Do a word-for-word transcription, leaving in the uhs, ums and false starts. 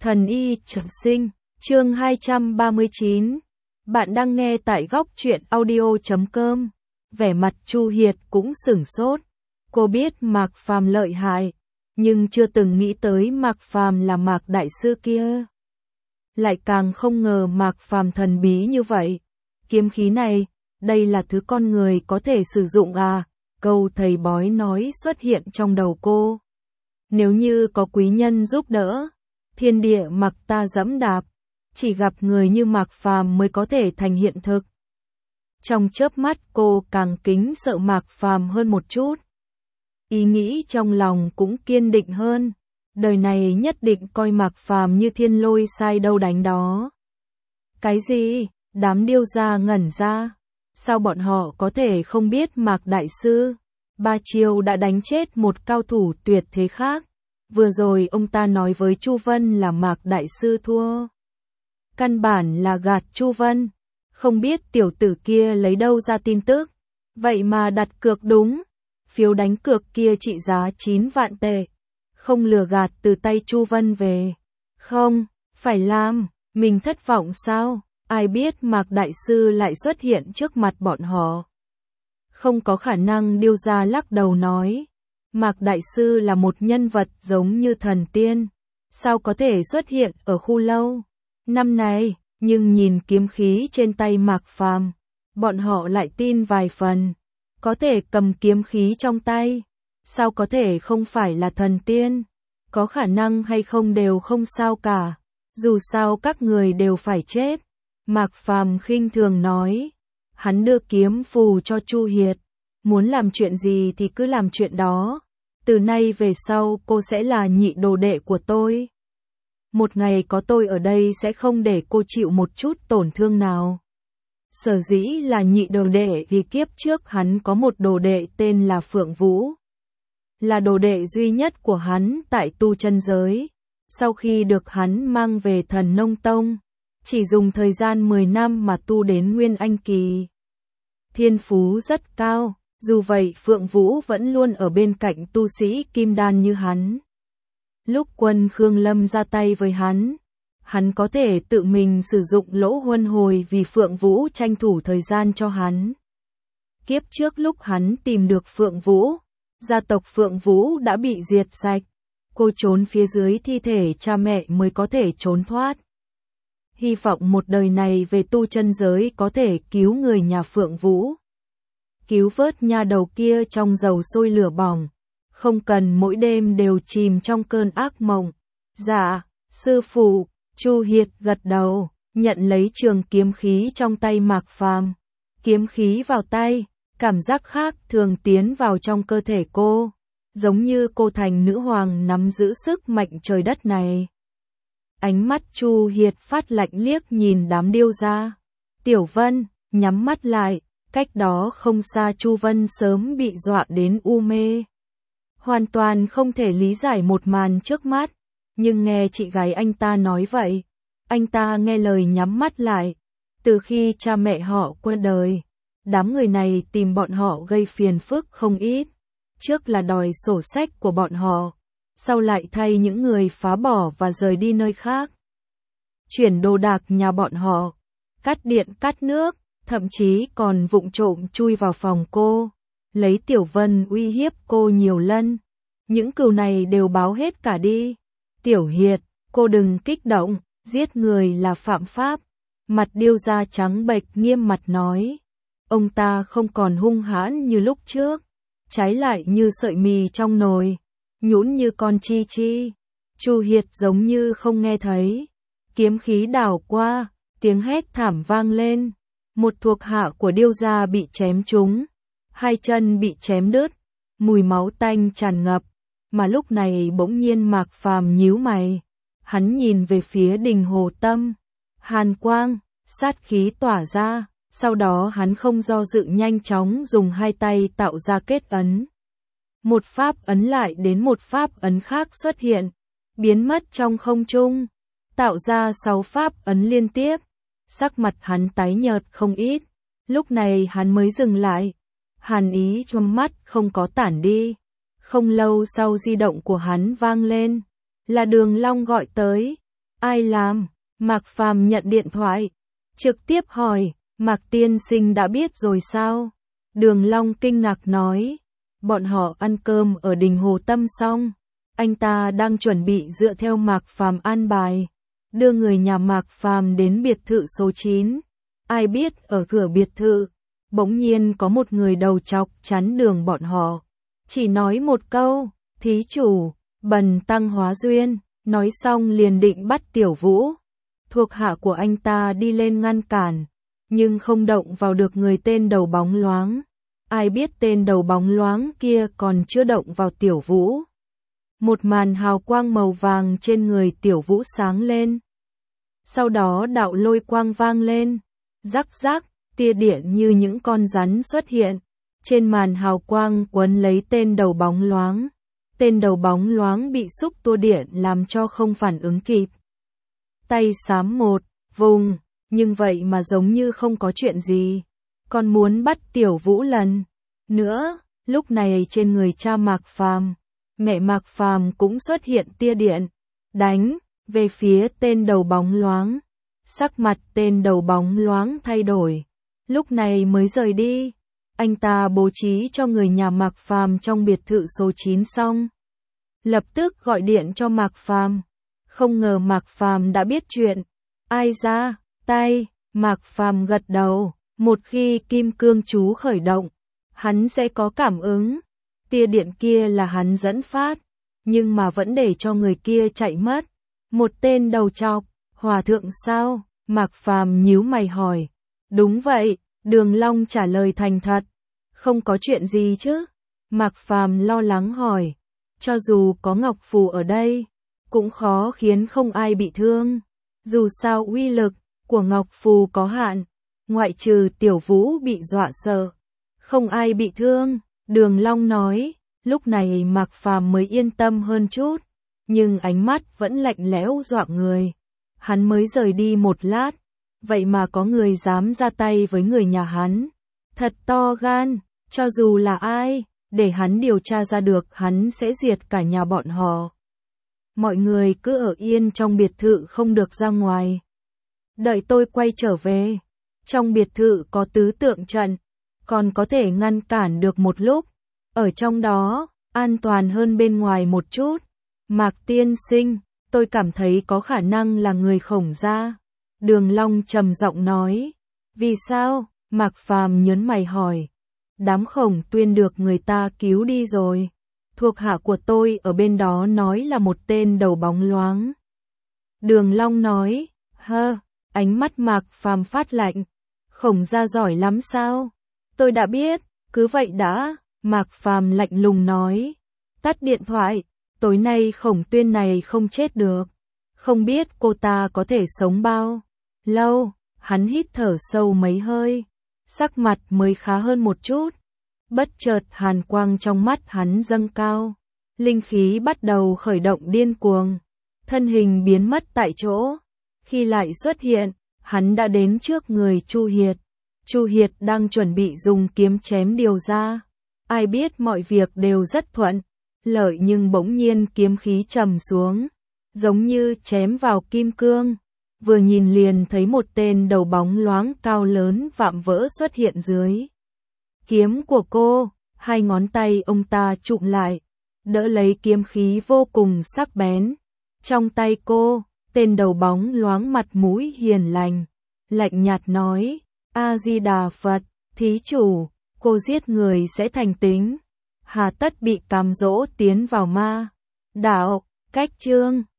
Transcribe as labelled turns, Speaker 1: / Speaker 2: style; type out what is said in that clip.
Speaker 1: Thần y trường sinh, chương hai trăm ba mươi chín. Bạn đang nghe tại góc truyện audio chấm com. Vẻ mặt Chu Hiệt cũng sửng sốt. Cô biết Mạc Phàm lợi hại, nhưng chưa từng nghĩ tới Mạc Phàm là Mạc đại sư kia. Lại càng không ngờ Mạc Phàm thần bí như vậy. Kiếm khí này, đây là thứ con người có thể sử dụng à? Câu thầy bói nói xuất hiện trong đầu cô. Nếu như có quý nhân giúp đỡ, thiên địa mặc ta dẫm đạp, chỉ gặp người như Mạc Phàm mới có thể thành hiện thực. Trong chớp mắt cô càng kính sợ Mạc Phàm hơn một chút. Ý nghĩ trong lòng cũng kiên định hơn, đời này nhất định coi Mạc Phàm như thiên lôi sai đâu đánh đó. Cái gì? Đám điêu gia ngẩn ra. Sao bọn họ có thể không biết Mạc đại sư? Ba chiêu đã đánh chết một cao thủ tuyệt thế khác. Vừa rồi ông ta nói với Chu Vân là Mạc đại sư thua. Căn bản là gạt Chu Vân. Không biết tiểu tử kia lấy đâu ra tin tức. Vậy mà đặt cược đúng. Phiếu đánh cược kia trị giá chín vạn tệ. Không lừa gạt từ tay Chu Vân về. Không, phải làm. Mình thất vọng sao? Ai biết Mạc đại sư lại xuất hiện trước mặt bọn họ. Không có khả năng, điêu gia lắc đầu nói. Mạc đại sư là một nhân vật giống như thần tiên. Sao có thể xuất hiện ở khu lâu năm này, nhưng nhìn kiếm khí trên tay Mạc Phàm, bọn họ lại tin vài phần. Có thể cầm kiếm khí trong tay, sao có thể không phải là thần tiên? Có khả năng hay không đều không sao cả. Dù sao các người đều phải chết. Mạc Phàm khinh thường nói. Hắn đưa kiếm phù cho Chu Hiệt. Muốn làm chuyện gì thì cứ làm chuyện đó. Từ nay về sau cô sẽ là nhị đồ đệ của tôi. Một ngày có tôi ở đây sẽ không để cô chịu một chút tổn thương nào. Sở dĩ là nhị đồ đệ vì kiếp trước hắn có một đồ đệ tên là Phượng Vũ. Là đồ đệ duy nhất của hắn tại tu chân giới. Sau khi được hắn mang về Thần Nông Tông, chỉ dùng thời gian mười năm mà tu đến Nguyên Anh Kỳ. Thiên phú rất cao, dù vậy Phượng Vũ vẫn luôn ở bên cạnh tu sĩ kim đan như hắn. Lúc Quân Khương Lâm ra tay với hắn, hắn có thể tự mình sử dụng lỗ huân hồi vì Phượng Vũ tranh thủ thời gian cho hắn. Kiếp trước lúc hắn tìm được Phượng Vũ, gia tộc Phượng Vũ đã bị diệt sạch. Cô trốn phía dưới thi thể cha mẹ mới có thể trốn thoát. Hy vọng một đời này về tu chân giới có thể cứu người nhà Phượng Vũ. Cứu vớt nha đầu kia trong dầu sôi lửa bỏng. Không cần mỗi đêm đều chìm trong cơn ác mộng. Dạ, sư phụ. Chu Hiệt gật đầu, nhận lấy trường kiếm khí trong tay Mạc Phàm. Kiếm khí vào tay, cảm giác khác thường tiến vào trong cơ thể cô. Giống như cô thành nữ hoàng nắm giữ sức mạnh trời đất này. Ánh mắt Chu Hiệt phát lạnh liếc nhìn đám điêu gia. Tiểu Vân, nhắm mắt lại, cách đó không xa Chu Vân sớm bị dọa đến u mê. Hoàn toàn không thể lý giải một màn trước mắt, nhưng nghe chị gái anh ta nói vậy, anh ta nghe lời nhắm mắt lại. Từ khi cha mẹ họ qua đời, đám người này tìm bọn họ gây phiền phức không ít. Trước là đòi sổ sách của bọn họ, sau lại thay những người phá bỏ và rời đi nơi khác. Chuyển đồ đạc nhà bọn họ, cắt điện cắt nước, thậm chí còn vụng trộm chui vào phòng cô, lấy Tiểu Vân uy hiếp cô nhiều lần. Những cừu này đều báo hết cả đi. Tiểu Hiệt, cô đừng kích động, giết người là phạm pháp. Mặt điêu gia trắng bệch nghiêm mặt nói. Ông ta không còn hung hãn như lúc trước, trái lại như sợi mì trong nồi, nhũn như con chi chi. Chu Hiệt giống như không nghe thấy. Kiếm khí đảo qua, tiếng hét thảm vang lên. Một thuộc hạ của điêu gia bị chém trúng, hai chân bị chém đứt, mùi máu tanh tràn ngập. Mà lúc này bỗng nhiên Mạc Phàm nhíu mày, hắn nhìn về phía Đình Hồ Tâm, hàn quang, sát khí tỏa ra, sau đó hắn không do dự nhanh chóng dùng hai tay tạo ra kết ấn. Một pháp ấn lại đến một pháp ấn khác xuất hiện, biến mất trong không trung, tạo ra sáu pháp ấn liên tiếp. Sắc mặt hắn tái nhợt không ít, lúc này hắn mới dừng lại, hàn ý trong mắt không có tản đi. Không lâu sau di động của hắn vang lên, là Đường Long gọi tới. Ai làm? Mạc Phàm nhận điện thoại, trực tiếp hỏi, Mạc tiên sinh đã biết rồi sao? Đường Long kinh ngạc nói, bọn họ ăn cơm ở đình Hồ Tâm xong, anh ta đang chuẩn bị dựa theo Mạc Phàm an bài, đưa người nhà Mạc Phàm đến biệt thự số chín. Ai biết ở cửa biệt thự, bỗng nhiên có một người đầu trọc chắn đường bọn họ, chỉ nói một câu, thí chủ, bần tăng hóa duyên, nói xong liền định bắt Tiểu Vũ. Thuộc hạ của anh ta đi lên ngăn cản, nhưng không động vào được người tên đầu bóng loáng. Ai biết tên đầu bóng loáng kia còn chưa động vào Tiểu Vũ. Một màn hào quang màu vàng trên người Tiểu Vũ sáng lên. Sau đó đạo lôi quang vang lên, rắc rắc, tia điện như những con rắn xuất hiện. Trên màn hào quang quấn lấy tên đầu bóng loáng. Tên đầu bóng loáng bị xúc tua điện làm cho không phản ứng kịp. Tay xám một, vùng, nhưng vậy mà giống như không có chuyện gì. Còn muốn bắt Tiểu Vũ lần nữa, lúc này trên người cha Mạc Phàm, mẹ Mạc Phàm cũng xuất hiện tia điện, đánh về phía tên đầu bóng loáng. Sắc mặt tên đầu bóng loáng thay đổi, lúc này mới rời đi. Anh ta bố trí cho người nhà Mạc Phàm trong biệt thự số chín xong, lập tức gọi điện cho Mạc Phàm. Không ngờ Mạc Phàm đã biết chuyện. Ai ra tay? Mạc Phàm gật đầu. Một khi kim cương chú khởi động, hắn sẽ có cảm ứng. Tia điện kia là hắn dẫn phát, nhưng mà vẫn để cho người kia chạy mất. Một tên đầu trọc, hòa thượng sao? Mạc Phàm nhíu mày hỏi. Đúng vậy, Đường Long trả lời thành thật. Không có chuyện gì chứ? Mạc Phàm lo lắng hỏi. Cho dù có Ngọc Phù ở đây, cũng khó khiến không ai bị thương. Dù sao uy lực của Ngọc Phù có hạn, ngoại trừ Tiểu Vũ bị dọa sợ, không ai bị thương. Đường Long nói. Lúc này Mạc Phàm mới yên tâm hơn chút, nhưng ánh mắt vẫn lạnh lẽo dọa người. Hắn mới rời đi một lát, vậy mà có người dám ra tay với người nhà hắn. Thật to gan, cho dù là ai, để hắn điều tra ra được hắn sẽ diệt cả nhà bọn họ. Mọi người cứ ở yên trong biệt thự không được ra ngoài. Đợi tôi quay trở về. Trong biệt thự có tứ tượng trận, còn có thể ngăn cản được một lúc. Ở trong đó, an toàn hơn bên ngoài một chút. Mạc tiên sinh, tôi cảm thấy có khả năng là người Khổng gia. Đường Long trầm giọng nói. Vì sao? Mạc Phàm nhớn mày hỏi. Đám Khổng Tuyên được người ta cứu đi rồi. Thuộc hạ của tôi ở bên đó nói là một tên đầu bóng loáng. Đường Long nói. Hơ, ánh mắt Mạc Phàm phát lạnh. Khổng gia giỏi lắm sao? Tôi đã biết, cứ vậy đã. Mạc Phàm lạnh lùng nói. Tắt điện thoại, tối nay Khổng Tuyên này không chết được. Không biết cô ta có thể sống bao lâu. Hắn hít thở sâu mấy hơi, sắc mặt mới khá hơn một chút. Bất chợt hàn quang trong mắt hắn dâng cao, linh khí bắt đầu khởi động điên cuồng, thân hình biến mất tại chỗ. Khi lại xuất hiện, hắn đã đến trước người Chu Hiệt. Chu Hiệt đang chuẩn bị dùng kiếm chém điều ra. Ai biết mọi việc đều rất thuận lợi, nhưng bỗng nhiên kiếm khí trầm xuống, giống như chém vào kim cương. Vừa nhìn liền thấy một tên đầu bóng loáng cao lớn vạm vỡ xuất hiện dưới kiếm của cô. Hai ngón tay ông ta chụm lại, đỡ lấy kiếm khí vô cùng sắc bén trong tay cô. Tên đầu bóng loáng mặt mũi hiền lành, lạnh nhạt nói. A Di Đà Phật, thí chủ, cô giết người sẽ thành tính, hà tất bị cám dỗ tiến vào ma đạo. Cách chương